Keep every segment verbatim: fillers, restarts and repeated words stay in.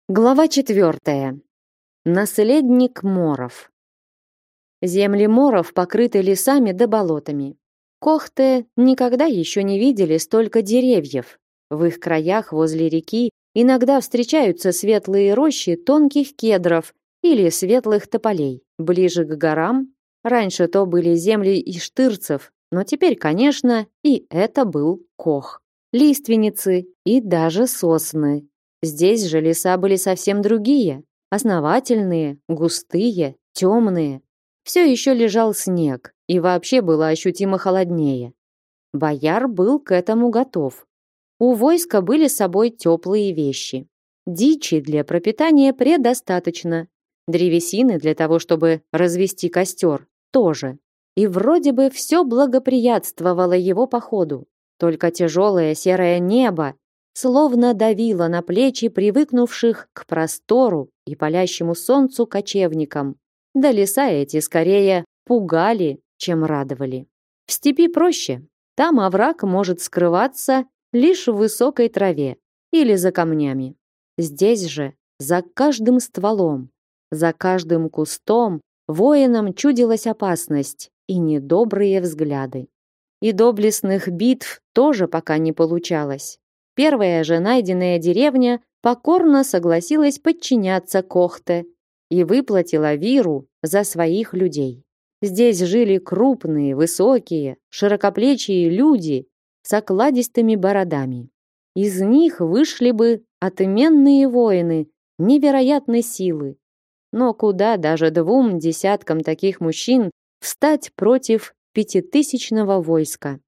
Глава четвертая. Наследник моров. Земли моров покрыты лесами да болотами. Кохты никогда еще не видели столько деревьев. В их краях возле реки иногда встречаются светлые рощи тонких кедров или светлых тополей. Ближе к горам раньше то были земли иштырцев, но теперь, конечно, и это был Кох. Лиственницы и даже сосны. Здесь же леса были совсем другие, основательные, густые, темные. Все еще лежал снег, и вообще было ощутимо холоднее. Бояр был к этому готов. У войска были с собой теплые вещи. Дичи для пропитания предостаточно. Древесины для того, чтобы развести костер, тоже. И вроде бы все благоприятствовало его походу. Только тяжелое серое небо словно давило на плечи привыкнувших к простору и палящему солнцу кочевникам. Да леса эти скорее пугали, чем радовали. В степи проще. Там овраг может скрываться лишь в высокой траве или за камнями. Здесь же, за каждым стволом, за каждым кустом воинам чудилась опасность и недобрые взгляды. И доблестных битв тоже пока не получалось. Первая же найденная деревня покорно согласилась подчиняться Кохте и выплатила виру за своих людей. Здесь жили крупные, высокие, широкоплечие люди с окладистыми бородами. Из них вышли бы отменные воины невероятной силы. Но куда даже двум десяткам таких мужчин встать против пятитысячного войска?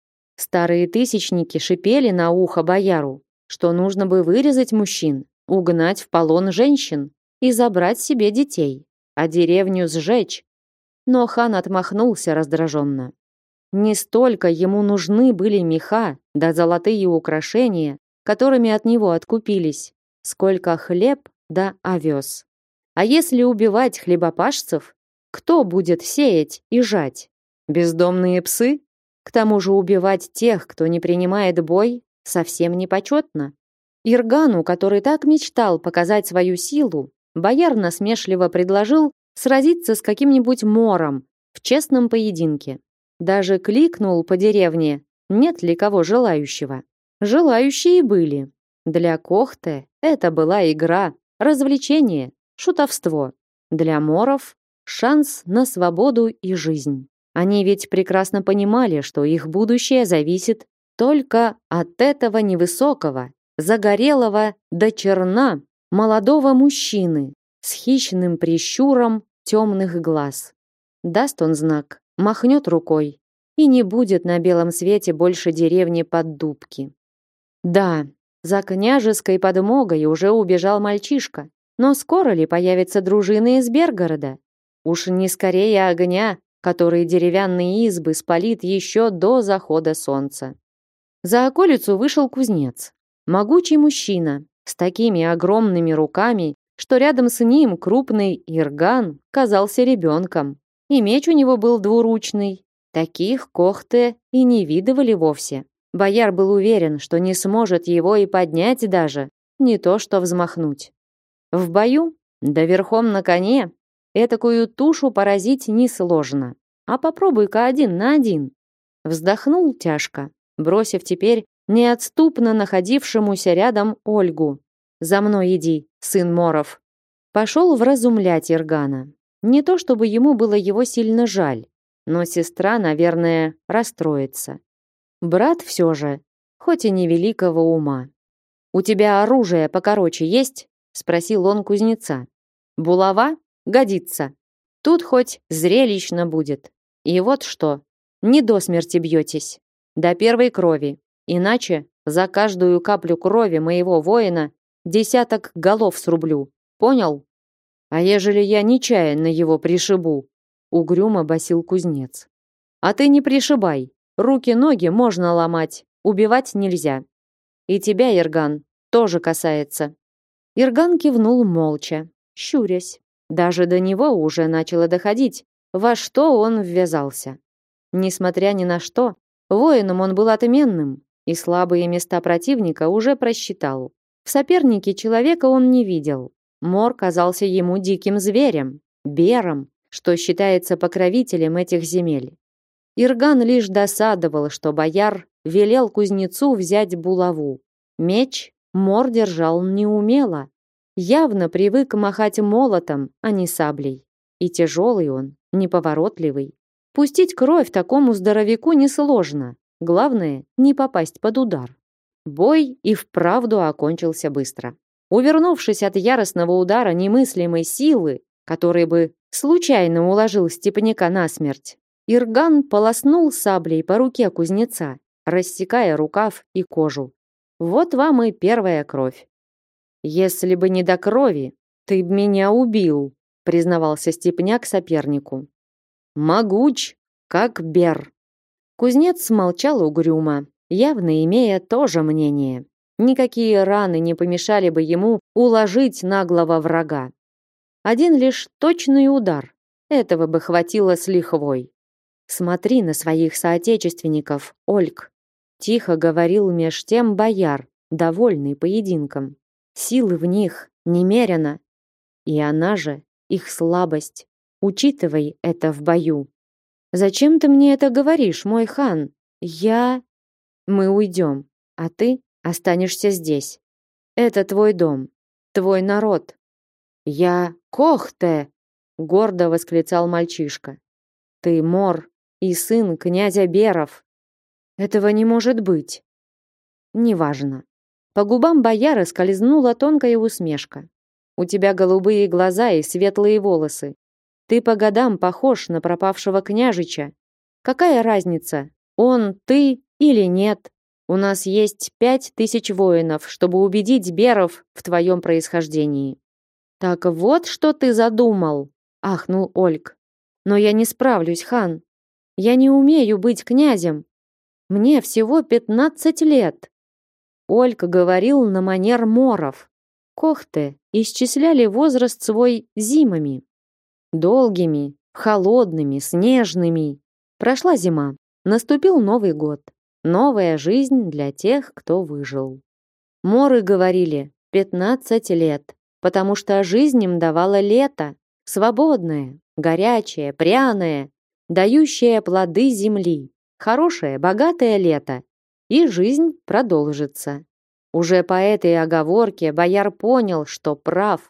Старые тысячники шипели на ухо бояру, что нужно бы вырезать мужчин, угнать в полон женщин и забрать себе детей, а деревню сжечь. Но хан отмахнулся раздраженно. Не столько ему нужны были меха да золотые украшения, которыми от него откупились, сколько хлеб да овес. А если убивать хлебопашцев, кто будет сеять и жать? Бездомные псы? К тому же убивать тех, кто не принимает бой, совсем не почетно. Иргану, который так мечтал показать свою силу, бояр насмешливо предложил сразиться с каким-нибудь мором в честном поединке. Даже кликнул по деревне, нет ли кого желающего. Желающие были. Для Кохте это была игра, развлечение, шутовство. Для моров шанс на свободу и жизнь. Они ведь прекрасно понимали, что их будущее зависит только от этого невысокого, загорелого до черна молодого мужчины с хищным прищуром темных глаз. Даст он знак, махнет рукой, и не будет на белом свете больше деревни Поддубки. Да, за княжеской подмогой уже убежал мальчишка, но скоро ли появится дружина из Бергорода? Уж не скорее огня, который деревянные избы спалит еще до захода солнца. За околицу вышел кузнец. Могучий мужчина, с такими огромными руками, что рядом с ним крупный Ирган казался ребенком. И меч у него был двуручный. Таких Кохте и не видывали вовсе. Бояр был уверен, что не сможет его и поднять даже, не то что взмахнуть. В бою, да верхом на коне, этакую тушу поразить несложно. А попробуй-ка один на один. Вздохнул тяжко, бросив теперь неотступно находившемуся рядом Ольгу. «За мной иди, сын Моров». Пошел вразумлять Иргана. Не то чтобы ему было его сильно жаль, но сестра, наверное, расстроится. Брат все же, хоть и невеликого ума. «У тебя оружие покороче есть?» — спросил он кузнеца. «Булава? Годится. Тут хоть зрелищно будет. И вот что, не до смерти бьетесь. До первой крови. Иначе за каждую каплю крови моего воина десяток голов срублю. Понял? А ежели я нечаянно его пришибу?» Угрюмо басил кузнец. «А ты не пришибай. Руки-ноги можно ломать. Убивать нельзя. И тебя, Ирган, тоже касается». Ирган кивнул молча, щурясь. Даже до него уже начало доходить, во что он ввязался. Несмотря ни на что, воином он был отменным, и слабые места противника уже просчитал. В сопернике человека он не видел. Мор казался ему диким зверем, бером, что считается покровителем этих земель. Ирган лишь досадовал, что бояр велел кузнецу взять булаву. Меч Мор держал неумело. Явно привык махать молотом, а не саблей. И тяжелый он, неповоротливый. Пустить кровь такому здоровяку несложно. Главное, не попасть под удар. Бой и вправду окончился быстро. Увернувшись от яростного удара немыслимой силы, который бы случайно уложил степняка насмерть, Ирган полоснул саблей по руке кузнеца, рассекая рукав и кожу. Вот вам и первая кровь. «Если бы не до крови, ты б меня убил», признавался степняк сопернику. «Могуч, как бер». Кузнец молчал угрюмо, явно имея то же мнение. Никакие раны не помешали бы ему уложить наглого врага. Один лишь точный удар. Этого бы хватило с лихвой. «Смотри на своих соотечественников, Ольг», — тихо говорил меж тем бояр, довольный поединком. «Силы в них немерено. И она же их слабость. Учитывай это в бою». «Зачем ты мне это говоришь, мой хан? Я...» «Мы уйдем, а ты останешься здесь. Это твой дом, твой народ». «Я Кохте!» — гордо восклицал мальчишка. «Ты Мор и сын князя Беров». «Этого не может быть». «Неважно». По губам бояра скользнула тонкая усмешка. «У тебя голубые глаза и светлые волосы. Ты по годам похож на пропавшего княжича. Какая разница, он, ты или нет? У нас есть пять тысяч воинов, чтобы убедить беров в твоем происхождении». «Так вот, что ты задумал», — ахнул Ольг. «Но я не справлюсь, хан. Я не умею быть князем. Мне всего пятнадцать лет». Ольг говорил на манер моров. Кохты исчисляли возраст свой зимами. Долгими, холодными, снежными. Прошла зима. Наступил Новый год. Новая жизнь для тех, кто выжил. Моры говорили пятнадцать лет, потому что жизнь им давала лето, свободное, горячее, пряное, дающее плоды земли, хорошее, богатое лето, и жизнь продолжится. Уже по этой оговорке бояр понял, что прав.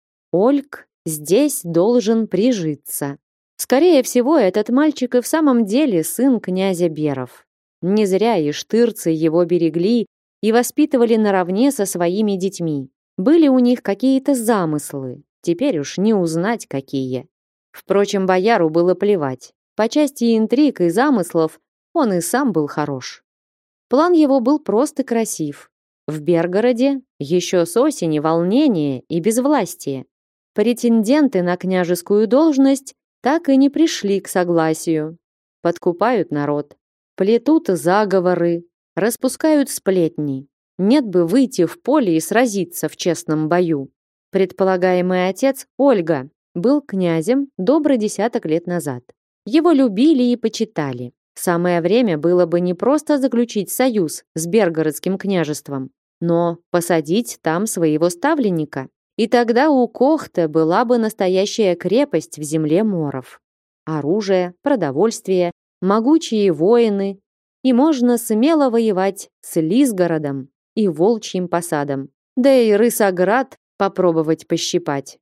Ольг здесь должен прижиться. Скорее всего, этот мальчик и в самом деле сын князя Беров. Не зря и штырцы его берегли и воспитывали наравне со своими детьми. Были у них какие-то замыслы, теперь уж не узнать какие. Впрочем, бояру было плевать. По части интриг и замыслов он и сам был хорош. План его был прост и красив. В Бергороде еще с осени волнение и безвластие. Претенденты на княжескую должность так и не пришли к согласию. Подкупают народ, плетут заговоры, распускают сплетни. Нет бы выйти в поле и сразиться в честном бою. Предполагаемый отец, Ольга, был князем добрый десяток лет назад. Его любили и почитали. Самое время было бы не просто заключить союз с Бергородским княжеством, но посадить там своего ставленника. И тогда у Кохте была бы настоящая крепость в земле моров. Оружие, продовольствие, могучие воины. И можно смело воевать с Лизгородом и Волчьим посадом. Да и Рысоград попробовать пощипать.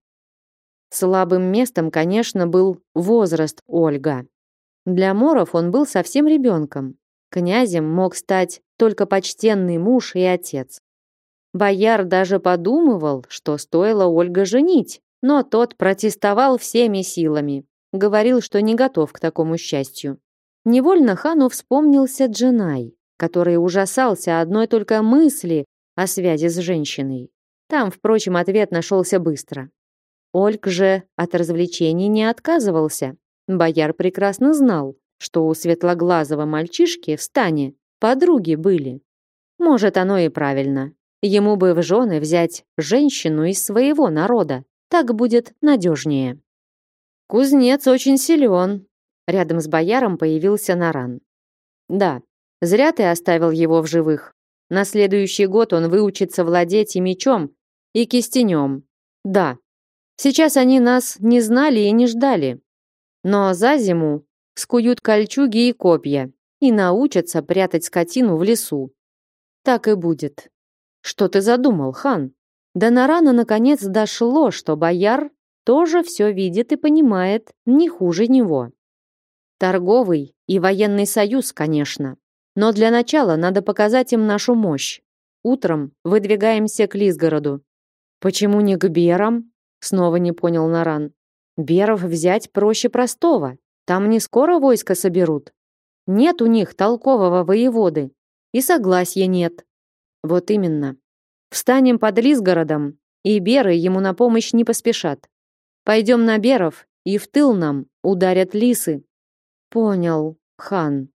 Слабым местом, конечно, был возраст Ольга. Для моров он был совсем ребенком. Князем мог стать только почтенный муж и отец. Бояр даже подумывал, что стоило Ольга женить, но тот протестовал всеми силами, говорил, что не готов к такому счастью. Невольно хану вспомнился Дженай, который ужасался одной только мысли о связи с женщиной. Там, впрочем, ответ нашелся быстро. Ольг же от развлечений не отказывался. Бояр прекрасно знал, что у светлоглазого мальчишки в стане подруги были. Может, оно и правильно. Ему бы в жены взять женщину из своего народа. Так будет надежнее. Кузнец очень силен. Рядом с бояром появился Наран. Да, зря ты оставил его в живых. На следующий год он выучится владеть и мечом, и кистенем. Да, сейчас они нас не знали и не ждали. Но за зиму скуют кольчуги и копья и научатся прятать скотину в лесу. Так и будет. Что ты задумал, хан? До Нарана наконец дошло, что бояр тоже все видит и понимает не хуже него. Торговый и военный союз, конечно. Но для начала надо показать им нашу мощь. Утром выдвигаемся к Лисгороду. Почему не к берам? Снова не понял Наран. Беров взять проще простого. Там не скоро войско соберут. Нет у них толкового воеводы. И согласия нет. Вот именно. Встанем под Лисгородом, и беры ему на помощь не поспешат. Пойдем на беров, и в тыл нам ударят лисы. Понял, хан.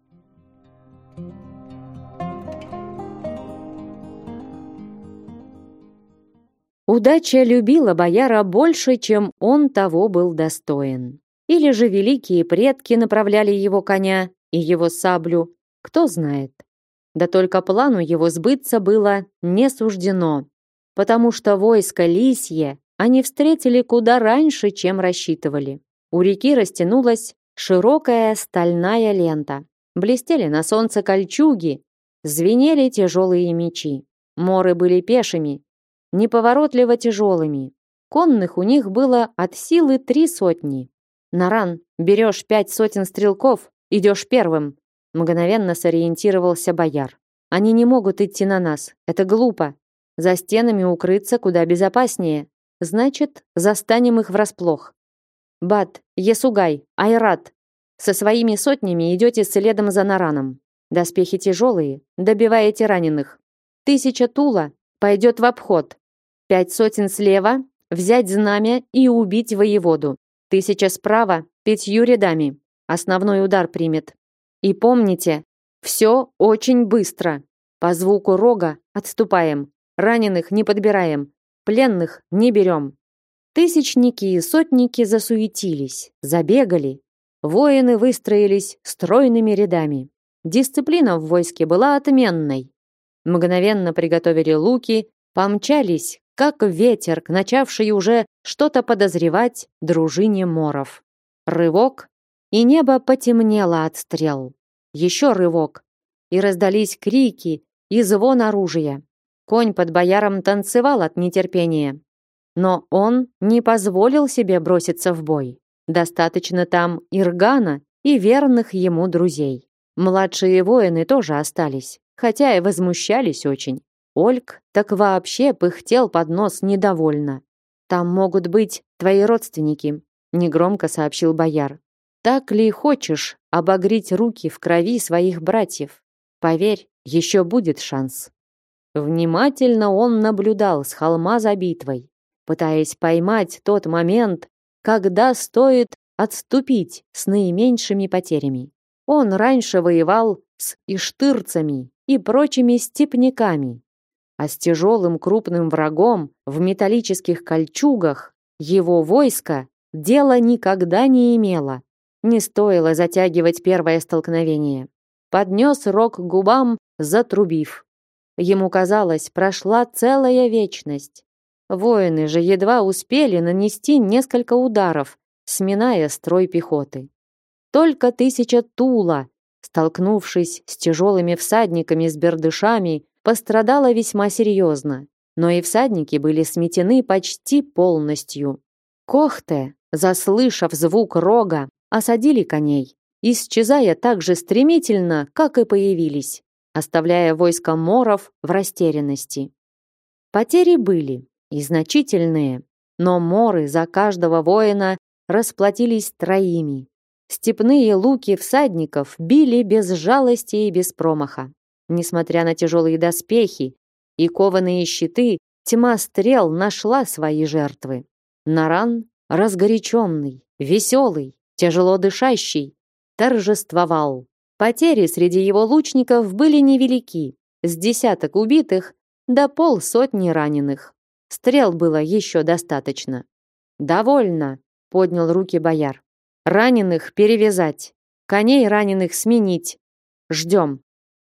Удача любила бояра больше, чем он того был достоин. Или же великие предки направляли его коня и его саблю, кто знает. Да только плану его сбыться было не суждено, потому что войско Лисье они встретили куда раньше, чем рассчитывали. У реки растянулась широкая стальная лента. Блестели на солнце кольчуги, звенели тяжелые мечи. Моры были пешими, неповоротливо тяжелыми. Конных у них было от силы три сотни. Наран, берешь пять сотен стрелков, идешь первым. Мгновенно сориентировался бояр. Они не могут идти на нас. Это глупо. За стенами укрыться куда безопаснее. Значит, застанем их врасплох. Бат, Есугай, Айрат. Со своими сотнями идете следом за Нараном. Доспехи тяжелые, добиваете раненых. Тысяча Тула пойдет в обход. Пять сотен слева, взять знамя и убить воеводу. Тысяча справа, пятью рядами. Основной удар примет. И помните, все очень быстро. По звуку рога отступаем. Раненых не подбираем. Пленных не берем. Тысячники и сотники засуетились, забегали. Воины выстроились стройными рядами. Дисциплина в войске была отменной. Мгновенно приготовили луки, помчались, как ветер, к начавшей уже что-то подозревать дружине моров. Рывок, и небо потемнело от стрел. Еще рывок, и раздались крики и звон оружия. Конь под бояром танцевал от нетерпения. Но он не позволил себе броситься в бой. Достаточно там Иргана и верных ему друзей. Младшие воины тоже остались, хотя и возмущались очень. Ольг так вообще пыхтел под нос недовольно. «Там могут быть твои родственники», — негромко сообщил бояр. «Так ли хочешь обогреть руки в крови своих братьев? Поверь, еще будет шанс». Внимательно он наблюдал с холма за битвой, пытаясь поймать тот момент, когда стоит отступить с наименьшими потерями. Он раньше воевал с иштырцами и прочими степняками, а с тяжелым крупным врагом в металлических кольчугах его войско дела никогда не имело. Не стоило затягивать первое столкновение. Поднес рог к губам, затрубив. Ему казалось, прошла целая вечность. Воины же едва успели нанести несколько ударов, сминая строй пехоты. Только тысяча Тула, столкнувшись с тяжелыми всадниками с бердышами, пострадала весьма серьезно, но и всадники были сметены почти полностью. Кохте, заслышав звук рога, осадили коней, исчезая так же стремительно, как и появились, оставляя войско моров в растерянности. Потери были, и значительные, но моры за каждого воина расплатились троими. Степные луки всадников били без жалости и без промаха. Несмотря на тяжелые доспехи и кованые щиты, тьма стрел нашла свои жертвы. Наран, разгоряченный, веселый, тяжело дышащий, торжествовал. Потери среди его лучников были невелики, с десяток убитых до полсотни раненых. Стрел было еще достаточно. «Довольно», — поднял руки бояр. «Раненых перевязать, коней раненых сменить. Ждем».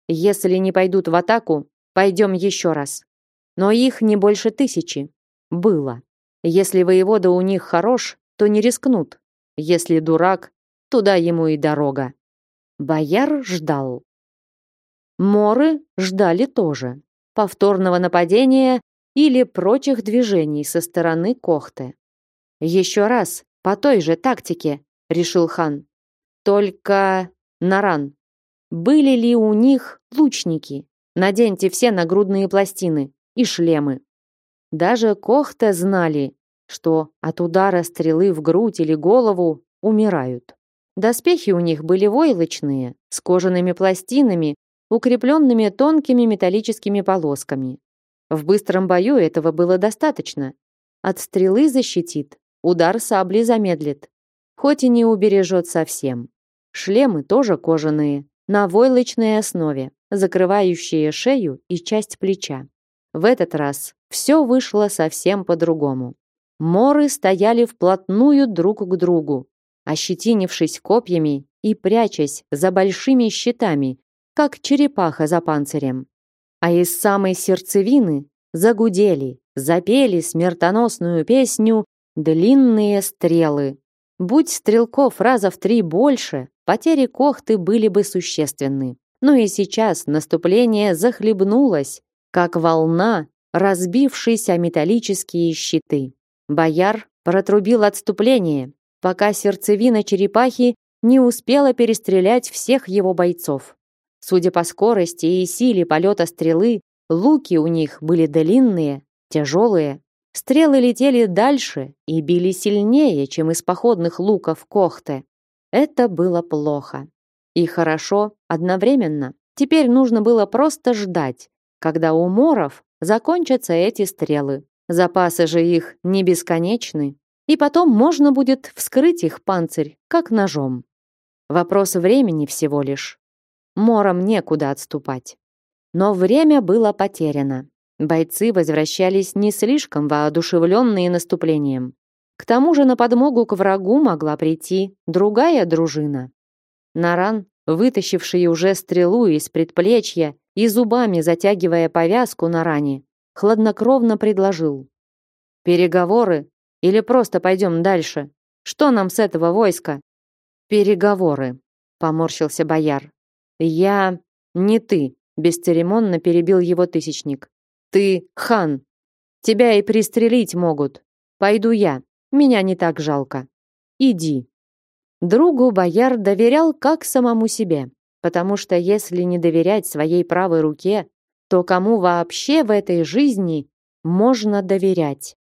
Если не пойдут в атаку, пойдем еще раз. Но их не больше тысячи. Было. Если воевода у них хорош, то не рискнут. Если дурак, туда ему и дорога. Бояр ждал. Моры ждали тоже. Повторного нападения или прочих движений со стороны Кохты. Еще раз, по той же тактике, решил хан. Только, Наран, были ли у них лучники? Наденьте все нагрудные пластины и шлемы. Даже Кохте знали, что от удара стрелы в грудь или голову умирают. Доспехи у них были войлочные, с кожаными пластинами, укрепленными тонкими металлическими полосками. В быстром бою этого было достаточно. От стрелы защитит, удар сабли замедлит, хоть и не убережет совсем. Шлемы тоже кожаные, на войлочной основе, закрывающие шею и часть плеча. В этот раз все вышло совсем по-другому. Моры стояли вплотную друг к другу, ощетинившись копьями и прячась за большими щитами, как черепаха за панцирем. А из самой сердцевины загудели, запели смертоносную песню длинные стрелы. Будь стрелков раза в три больше, потери Кохты были бы существенны. Но и сейчас наступление захлебнулось, как волна, разбившись о металлические щиты. Бояр протрубил отступление, пока сердцевина черепахи не успела перестрелять всех его бойцов. Судя по скорости и силе полета стрелы, луки у них были длинные, тяжелые. Стрелы летели дальше и били сильнее, чем из походных луков Кохты. Это было плохо. И хорошо одновременно. Теперь нужно было просто ждать, когда у моров закончатся эти стрелы. Запасы же их не бесконечны. И потом можно будет вскрыть их панцирь, как ножом. Вопрос времени всего лишь. Морам некуда отступать. Но время было потеряно. Бойцы возвращались не слишком воодушевленные наступлением. К тому же на подмогу к врагу могла прийти другая дружина. Наран, вытащивший уже стрелу из предплечья и зубами затягивая повязку на ране, хладнокровно предложил: «Переговоры или просто пойдем дальше? Что нам с этого войска?» «Переговоры», — поморщился бояр. «Я не ты», — бесцеремонно перебил его тысячник. «Ты хан. Тебя и пристрелить могут. Пойду я. Меня не так жалко. Иди». Другу бояр доверял как самому себе, потому что если не доверять своей правой руке, то кому вообще в этой жизни можно доверять?